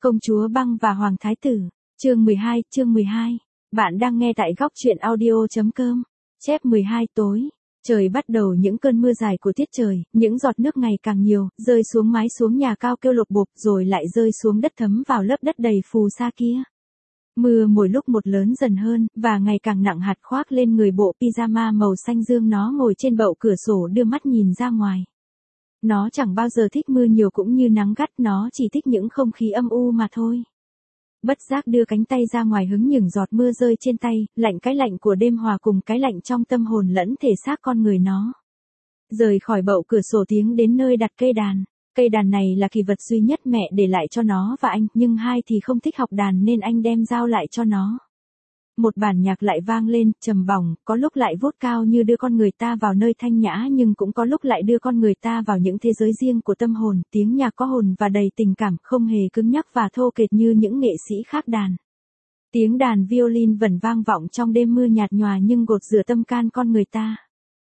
Công chúa băng và Hoàng Thái tử, chương 12. Bạn đang nghe tại góc truyện audio.com. Chép 12 tối. Trời bắt đầu những cơn mưa dài của tiết trời, những giọt nước ngày càng nhiều, rơi xuống mái xuống nhà cao kêu lộp bộp rồi lại rơi xuống đất thấm vào lớp đất đầy phù sa kia. Mưa mỗi lúc một lớn dần hơn, và ngày càng nặng hạt khoác lên người bộ pyjama màu xanh dương. Nó ngồi trên bậu cửa sổ đưa mắt nhìn ra ngoài. Nó chẳng bao giờ thích mưa nhiều cũng như nắng gắt, nó chỉ thích những không khí âm u mà thôi. Bất giác đưa cánh tay ra ngoài hứng những giọt mưa rơi trên tay, cái lạnh của đêm hòa cùng cái lạnh trong tâm hồn lẫn thể xác con người nó. Rời khỏi bậu cửa sổ tiến đến nơi đặt cây đàn. Cây đàn này là kỳ vật duy nhất mẹ để lại cho nó và anh, nhưng hai thì không thích học đàn nên anh đem giao lại cho nó. Một bản nhạc lại vang lên, trầm bổng, có lúc lại vút cao như đưa con người ta vào nơi thanh nhã nhưng cũng có lúc lại đưa con người ta vào những thế giới riêng của tâm hồn. Tiếng nhạc có hồn và đầy tình cảm, không hề cứng nhắc và thô kệch như những nghệ sĩ khác đàn. Tiếng đàn violin vẫn vang vọng trong đêm mưa nhạt nhòa nhưng gột rửa tâm can con người ta.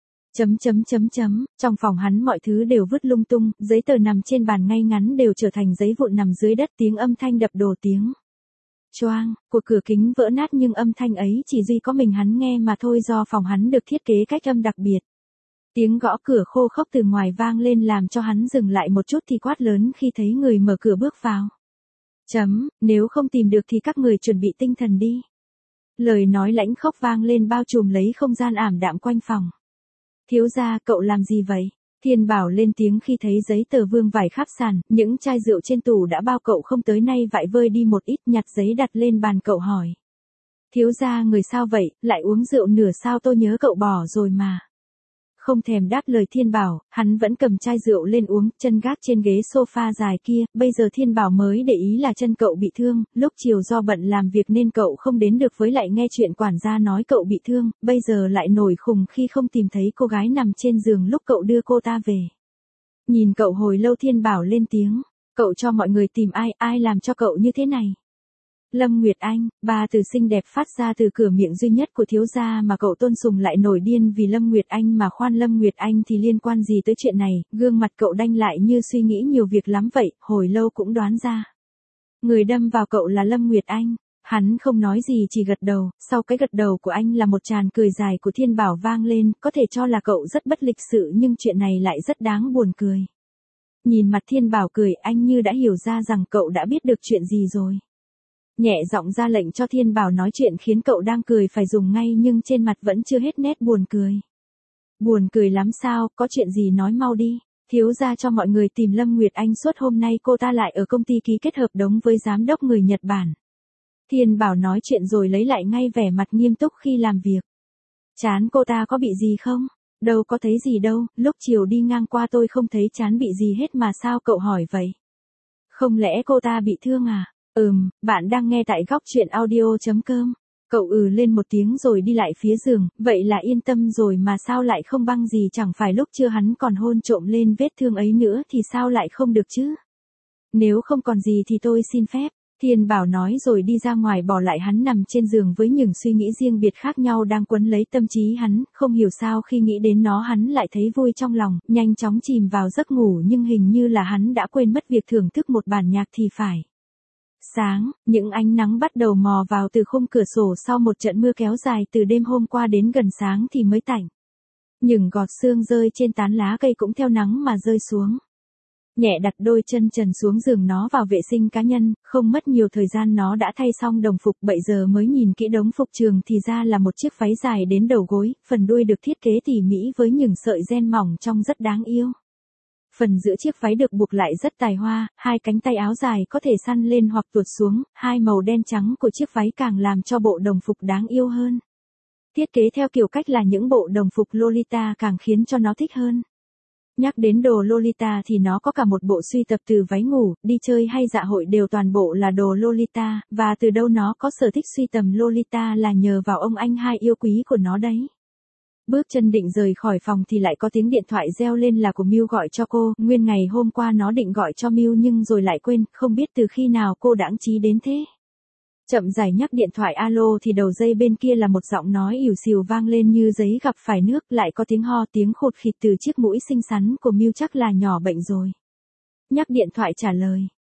Trong phòng hắn mọi thứ đều vứt lung tung, giấy tờ nằm trên bàn ngay ngắn đều trở thành giấy vụn nằm dưới đất, tiếng âm thanh đập đổ, tiếng choang của cửa kính vỡ nát, nhưng âm thanh ấy chỉ duy có mình hắn nghe mà thôi, do phòng hắn được thiết kế cách âm đặc biệt. Tiếng gõ cửa khô khốc từ ngoài vang lên làm cho hắn dừng lại một chút thì quát lớn khi thấy người mở cửa bước vào. Nếu không tìm được thì các người chuẩn bị tinh thần đi. Lời nói lãnh khốc vang lên bao trùm lấy không gian ảm đạm quanh phòng. Thiếu gia, cậu làm gì vậy? Thiên Bảo lên tiếng khi thấy giấy tờ vương vải khắp sàn, những chai rượu trên tủ đã bao cậu không tới nay vại vơi đi một ít, nhặt giấy đặt lên bàn cậu hỏi. Thiếu gia, người sao vậy, lại uống rượu nửa sao, tôi nhớ cậu bỏ rồi mà. Không thèm đáp lời Thiên Bảo, hắn vẫn cầm chai rượu lên uống, chân gác trên ghế sofa dài kia. Bây giờ Thiên Bảo mới để ý là chân cậu bị thương, lúc chiều do bận làm việc nên cậu không đến được, với lại nghe chuyện quản gia nói cậu bị thương, bây giờ lại nổi khùng khi không tìm thấy cô gái nằm trên giường lúc cậu đưa cô ta về. Nhìn cậu hồi lâu Thiên Bảo lên tiếng, cậu cho mọi người tìm ai làm cho cậu như thế này? Lâm Nguyệt Anh, ba từ xinh đẹp phát ra từ cửa miệng duy nhất của thiếu gia mà cậu tôn sùng lại nổi điên vì Lâm Nguyệt Anh mà khoan. Lâm Nguyệt Anh thì liên quan gì tới chuyện này? Gương mặt cậu đanh lại như suy nghĩ nhiều việc lắm vậy, hồi lâu cũng đoán ra. Người đâm vào cậu là Lâm Nguyệt Anh. Hắn không nói gì chỉ gật đầu, sau cái gật đầu của anh là một tràng cười dài của Thiên Bảo vang lên, có thể cho là cậu rất bất lịch sự nhưng chuyện này lại rất đáng buồn cười. Nhìn mặt Thiên Bảo cười, anh như đã hiểu ra rằng cậu đã biết được chuyện gì rồi. Nhẹ giọng ra lệnh cho Thiên Bảo nói chuyện khiến cậu đang cười phải dùng ngay, nhưng trên mặt vẫn chưa hết nét buồn cười. Buồn cười lắm sao, có chuyện gì nói mau đi. Thiếu gia cho mọi người tìm Lâm Nguyệt Anh suốt hôm nay, cô ta lại ở công ty ký kết hợp đồng với giám đốc người Nhật Bản. Thiên Bảo nói chuyện rồi lấy lại ngay vẻ mặt nghiêm túc khi làm việc. Chán cô ta có bị gì không? Đâu có thấy gì đâu, lúc chiều đi ngang qua tôi không thấy chán bị gì hết mà sao cậu hỏi vậy? Không lẽ cô ta bị thương à? Bạn đang nghe tại góc truyện audio.com. Cậu lên một tiếng rồi đi lại phía giường, vậy là yên tâm rồi mà sao lại không băng gì, chẳng phải lúc chưa hắn còn hôn trộm lên vết thương ấy nữa thì sao lại không được chứ? Nếu không còn gì thì tôi xin phép. Thiên Bảo nói rồi đi ra ngoài bỏ lại hắn nằm trên giường với những suy nghĩ riêng biệt khác nhau đang quấn lấy tâm trí hắn, không hiểu sao khi nghĩ đến nó hắn lại thấy vui trong lòng, nhanh chóng chìm vào giấc ngủ nhưng hình như là hắn đã quên mất việc thưởng thức một bản nhạc thì phải. Sáng, những ánh nắng bắt đầu mò vào từ khung cửa sổ sau một trận mưa kéo dài từ đêm hôm qua đến gần sáng thì mới tạnh. Những giọt sương rơi trên tán lá cây cũng theo nắng mà rơi xuống. Nhẹ đặt đôi chân trần xuống giường nó vào vệ sinh cá nhân, không mất nhiều thời gian nó đã thay xong đồng phục, bây giờ mới nhìn kỹ đống phục trường thì ra là một chiếc váy dài đến đầu gối, phần đuôi được thiết kế tỉ mỉ với những sợi ren mỏng trông rất đáng yêu. Phần giữa chiếc váy được buộc lại rất tài hoa, hai cánh tay áo dài có thể săn lên hoặc tuột xuống, hai màu đen trắng của chiếc váy càng làm cho bộ đồng phục đáng yêu hơn. Thiết kế theo kiểu cách là những bộ đồng phục Lolita càng khiến cho nó thích hơn. Nhắc đến đồ Lolita thì nó có cả một bộ sưu tập từ váy ngủ, đi chơi hay dạ hội đều toàn bộ là đồ Lolita, và từ đâu nó có sở thích sưu tầm Lolita là nhờ vào ông anh hai yêu quý của nó đấy. Bước chân định rời khỏi phòng thì lại có tiếng điện thoại reo lên là của Miu gọi cho cô, nguyên ngày hôm qua nó định gọi cho Miu nhưng rồi lại quên, không biết từ khi nào cô đãng trí đến thế. Chậm rãi nhắc điện thoại alo thì đầu dây bên kia là một giọng nói ỉu xìu vang lên như giấy gặp phải nước, lại có tiếng ho tiếng khụt khịt từ chiếc mũi xinh xắn của Miu, chắc là nhỏ bệnh rồi. Nhắc điện thoại trả lời,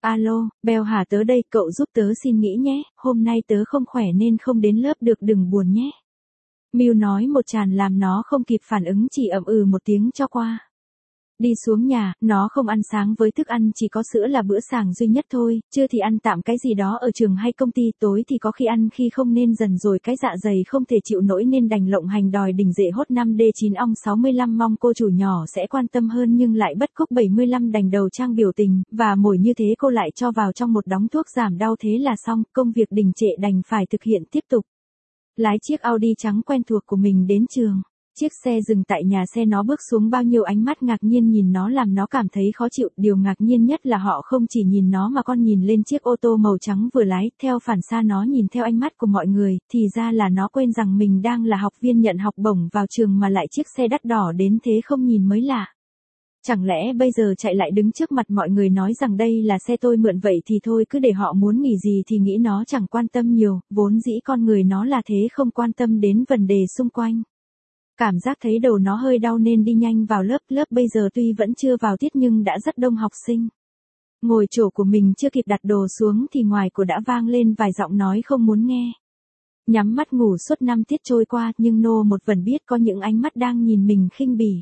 Alo, Bell hả, tớ đây, cậu giúp tớ xin nghỉ nhé, hôm nay tớ không khỏe nên không đến lớp được, đừng buồn nhé. Miu nói một tràng làm nó không kịp phản ứng, chỉ ậm ừ một tiếng cho qua. Đi xuống nhà, nó không ăn sáng với thức ăn chỉ có sữa là bữa sáng duy nhất thôi, trưa thì ăn tạm cái gì đó ở trường hay công ty, tối thì có khi ăn khi không nên dần rồi cái dạ dày không thể chịu nổi nên đành lộng hành đòi đỉnh dệ hốt 5D9 ong 65, mong cô chủ nhỏ sẽ quan tâm hơn nhưng lại bất cúc 75 đành đầu trang biểu tình, và mỗi như thế cô lại cho vào trong một đống thuốc giảm đau, thế là xong, công việc đình trệ đành phải thực hiện tiếp tục. Lái chiếc Audi trắng quen thuộc của mình đến trường. Chiếc xe dừng tại nhà xe, nó bước xuống, bao nhiêu ánh mắt ngạc nhiên nhìn nó làm nó cảm thấy khó chịu, điều ngạc nhiên nhất là họ không chỉ nhìn nó mà còn nhìn lên chiếc ô tô màu trắng vừa lái, theo phản xạ nó nhìn theo ánh mắt của mọi người, thì ra là nó quên rằng mình đang là học viên nhận học bổng vào trường mà lại chiếc xe đắt đỏ đến thế không nhìn mới lạ. Chẳng lẽ bây giờ chạy lại đứng trước mặt mọi người nói rằng đây là xe tôi mượn, vậy thì thôi cứ để họ muốn nghỉ gì thì nghĩ, nó chẳng quan tâm nhiều, vốn dĩ con người nó là thế, không quan tâm đến vấn đề xung quanh. Cảm giác thấy đầu nó hơi đau nên đi nhanh vào lớp bây giờ tuy vẫn chưa vào tiết nhưng đã rất đông học sinh. Ngồi chỗ của mình chưa kịp đặt đồ xuống thì ngoài của đã vang lên vài giọng nói không muốn nghe. Nhắm mắt ngủ suốt 5 tiết trôi qua nhưng nô một vẫn biết có những ánh mắt đang nhìn mình khinh bỉ.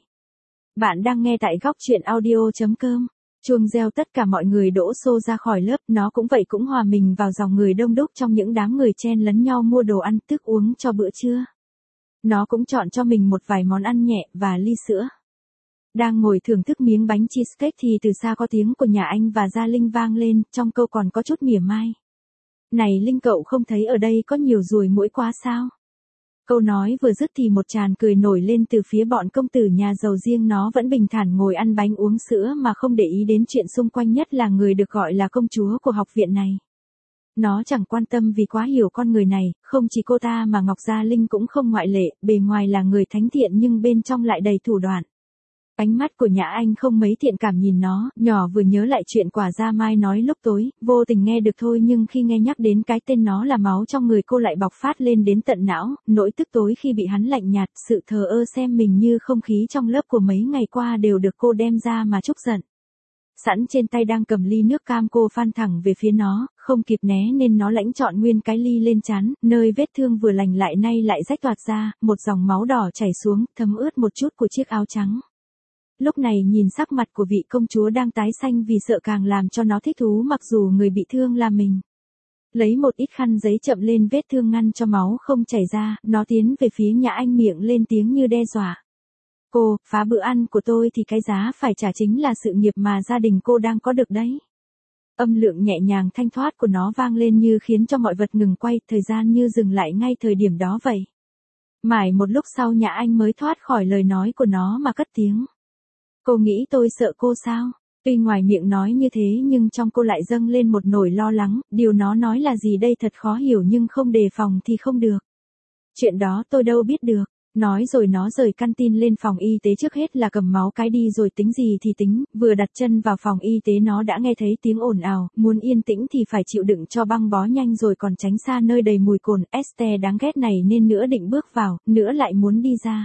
Bạn đang nghe tại góc truyện audio.com. Chuông reo, tất cả mọi người đổ xô ra khỏi lớp, nó cũng vậy, cũng hòa mình vào dòng người đông đúc trong những đám người chen lấn nhau mua đồ ăn thức uống cho bữa trưa. Nó cũng chọn cho mình một vài món ăn nhẹ và ly sữa. Đang ngồi thưởng thức miếng bánh cheesecake thì từ xa có tiếng của nhà anh và Gia Linh vang lên, trong câu còn có chút mỉa mai. Này Linh, cậu không thấy ở đây có nhiều ruồi muỗi quá sao? Câu nói vừa dứt thì một tràng cười nổi lên từ phía bọn công tử nhà giàu, riêng nó vẫn bình thản ngồi ăn bánh uống sữa mà không để ý đến chuyện xung quanh, nhất là người được gọi là công chúa của học viện này. Nó chẳng quan tâm vì quá hiểu con người này, không chỉ cô ta mà Ngọc Gia Linh cũng không ngoại lệ, bề ngoài là người thánh thiện nhưng bên trong lại đầy thủ đoạn. Ánh mắt của Nhã Anh không mấy thiện cảm nhìn nó, nhỏ vừa nhớ lại chuyện Quả Gia Mai nói lúc tối, vô tình nghe được thôi nhưng khi nghe nhắc đến cái tên nó là máu trong người cô lại bộc phát lên đến tận não, nỗi tức tối khi bị hắn lạnh nhạt, sự thờ ơ xem mình như không khí trong lớp của mấy ngày qua đều được cô đem ra mà trút giận. Sẵn trên tay đang cầm ly nước cam, cô phan thẳng về phía nó, không kịp né nên nó lãnh trọn nguyên cái ly lên trán, nơi vết thương vừa lành lại nay lại rách toạc ra, một dòng máu đỏ chảy xuống, thấm ướt một chút của chiếc áo trắng. Lúc này nhìn sắc mặt của vị công chúa đang tái xanh vì sợ càng làm cho nó thích thú, mặc dù người bị thương là mình. Lấy một ít khăn giấy chậm lên vết thương ngăn cho máu không chảy ra, nó tiến về phía Nhã Anh, miệng lên tiếng như đe dọa. Cô, phá bữa ăn của tôi thì cái giá phải trả chính là sự nghiệp mà gia đình cô đang có được đấy. Âm lượng nhẹ nhàng thanh thoát của nó vang lên như khiến cho mọi vật ngừng quay, thời gian như dừng lại ngay thời điểm đó vậy. Mãi một lúc sau Nhã Anh mới thoát khỏi lời nói của nó mà cất tiếng. Cô nghĩ tôi sợ cô sao? Tuy ngoài miệng nói như thế nhưng trong cô lại dâng lên một nỗi lo lắng, điều nó nói là gì đây thật khó hiểu nhưng không đề phòng thì không được. Chuyện đó tôi đâu biết được. Nói rồi nó rời căn tin lên phòng y tế, trước hết là cầm máu cái đi rồi tính gì thì tính, vừa đặt chân vào phòng y tế nó đã nghe thấy tiếng ồn ào, muốn yên tĩnh thì phải chịu đựng cho băng bó nhanh rồi còn tránh xa nơi đầy mùi cồn, este đáng ghét này nên nữa định bước vào, nữa lại muốn đi ra.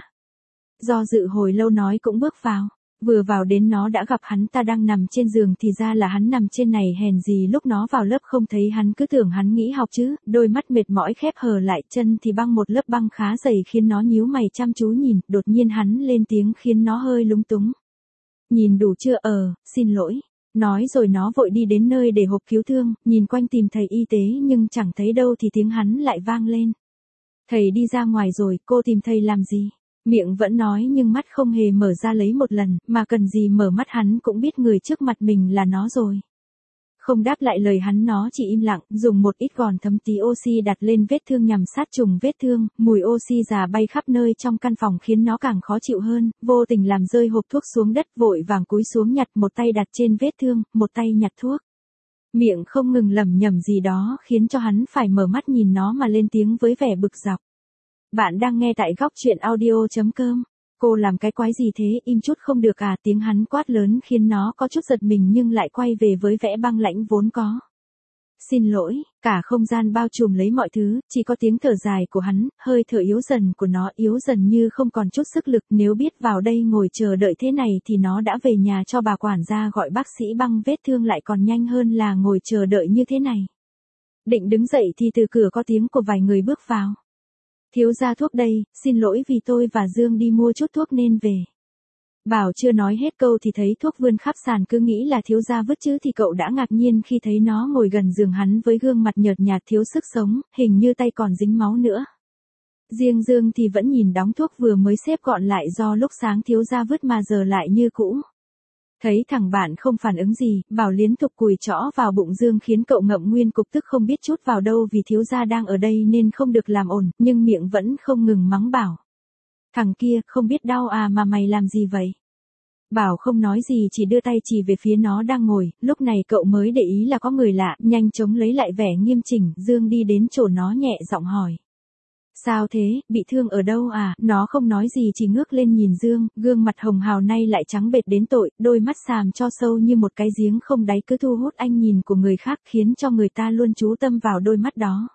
Do dự hồi lâu nói cũng bước vào. Vừa vào đến nó đã gặp hắn ta đang nằm trên giường, thì ra là hắn nằm trên này, hèn gì lúc nó vào lớp không thấy hắn, cứ tưởng hắn nghỉ học chứ, đôi mắt mệt mỏi khép hờ lại, chân thì băng một lớp băng khá dày khiến nó nhíu mày chăm chú nhìn, đột nhiên hắn lên tiếng khiến nó hơi lúng túng. Nhìn đủ chưa? Xin lỗi. Nói rồi nó vội đi đến nơi để hộp cứu thương, nhìn quanh tìm thầy y tế nhưng chẳng thấy đâu thì tiếng hắn lại vang lên. Thầy đi ra ngoài rồi, cô tìm thầy làm gì? Miệng vẫn nói nhưng mắt không hề mở ra lấy một lần, mà cần gì mở mắt, hắn cũng biết người trước mặt mình là nó rồi. Không đáp lại lời hắn, nó chỉ im lặng, dùng một ít gòn thấm tí oxy đặt lên vết thương nhằm sát trùng vết thương, mùi oxy già bay khắp nơi trong căn phòng khiến nó càng khó chịu hơn, vô tình làm rơi hộp thuốc xuống đất, vội vàng cúi xuống nhặt, một tay đặt trên vết thương, một tay nhặt thuốc. Miệng không ngừng lẩm nhẩm gì đó khiến cho hắn phải mở mắt nhìn nó mà lên tiếng với vẻ bực dọc. Bạn đang nghe tại góc truyện audio.com. Cô làm cái quái gì thế, im chút không được à? Tiếng hắn quát lớn khiến nó có chút giật mình nhưng lại quay về với vẻ băng lãnh vốn có. Xin lỗi, cả không gian bao trùm lấy mọi thứ, chỉ có tiếng thở dài của hắn, hơi thở yếu dần của nó yếu dần như không còn chút sức lực, nếu biết vào đây ngồi chờ đợi thế này thì nó đã về nhà cho bà quản gia gọi bác sĩ băng vết thương lại còn nhanh hơn là ngồi chờ đợi như thế này. Định đứng dậy thì từ cửa có tiếng của vài người bước vào. Thiếu gia thuốc đây, xin lỗi vì tôi và Dương đi mua chút thuốc nên về. Bảo chưa nói hết câu thì thấy thuốc vươn khắp sàn, cứ nghĩ là thiếu gia vứt chứ thì cậu đã ngạc nhiên khi thấy nó ngồi gần giường hắn với gương mặt nhợt nhạt thiếu sức sống, hình như tay còn dính máu nữa. Riêng Dương thì vẫn nhìn đóng thuốc vừa mới xếp gọn lại do lúc sáng thiếu gia vứt mà giờ lại như cũ. Thấy thằng bạn không phản ứng gì, Bảo liên tục cùi chõ vào bụng Dương khiến cậu ngậm nguyên cục tức không biết chút vào đâu vì thiếu gia đang ở đây nên không được làm ồn, nhưng miệng vẫn không ngừng mắng Bảo. Thằng kia, không biết đau à mà mày làm gì vậy? Bảo không nói gì chỉ đưa tay chỉ về phía nó đang ngồi, lúc này cậu mới để ý là có người lạ, nhanh chóng lấy lại vẻ nghiêm chỉnh, Dương đi đến chỗ nó nhẹ giọng hỏi. Sao thế, bị thương ở đâu à? Nó không nói gì chỉ ngước lên nhìn Dương, gương mặt hồng hào nay lại trắng bệch đến tội, đôi mắt xàm cho sâu như một cái giếng không đáy cứ thu hút ánh nhìn của người khác khiến cho người ta luôn chú tâm vào đôi mắt đó.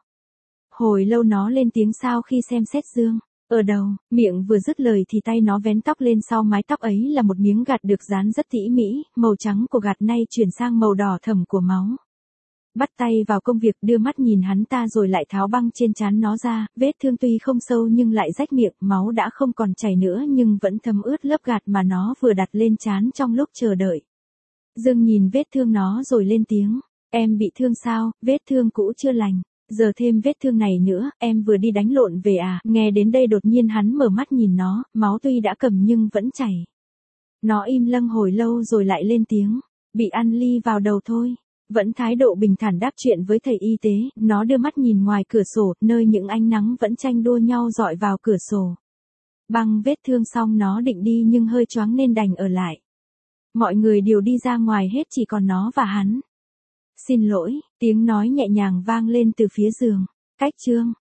Hồi lâu nó lên tiếng sau khi xem xét Dương. Ở đầu, miệng vừa dứt lời thì tay nó vén tóc lên sau mái tóc ấy là một miếng gạt được dán rất tỉ mỉ, màu trắng của gạt nay chuyển sang màu đỏ thẫm của máu. Bắt tay vào công việc đưa mắt nhìn hắn ta rồi lại tháo băng trên trán nó ra, vết thương tuy không sâu nhưng lại rách miệng, máu đã không còn chảy nữa nhưng vẫn thấm ướt lớp gạt mà nó vừa đặt lên trán trong lúc chờ đợi. Dương nhìn vết thương nó rồi lên tiếng, em bị thương sao, vết thương cũ chưa lành. Giờ thêm vết thương này nữa, em vừa đi đánh lộn về à, nghe đến đây đột nhiên hắn mở mắt nhìn nó, máu tuy đã cầm nhưng vẫn chảy. Nó im lặng hồi lâu rồi lại lên tiếng, bị ăn ly vào đầu thôi. Vẫn thái độ bình thản đáp chuyện với thầy y tế, nó đưa mắt nhìn ngoài cửa sổ, nơi những ánh nắng vẫn tranh đua nhau dọi vào cửa sổ. Băng vết thương xong nó định đi nhưng hơi choáng nên đành ở lại. Mọi người đều đi ra ngoài hết chỉ còn nó và hắn. Xin lỗi, tiếng nói nhẹ nhàng vang lên từ phía giường. Cách chương.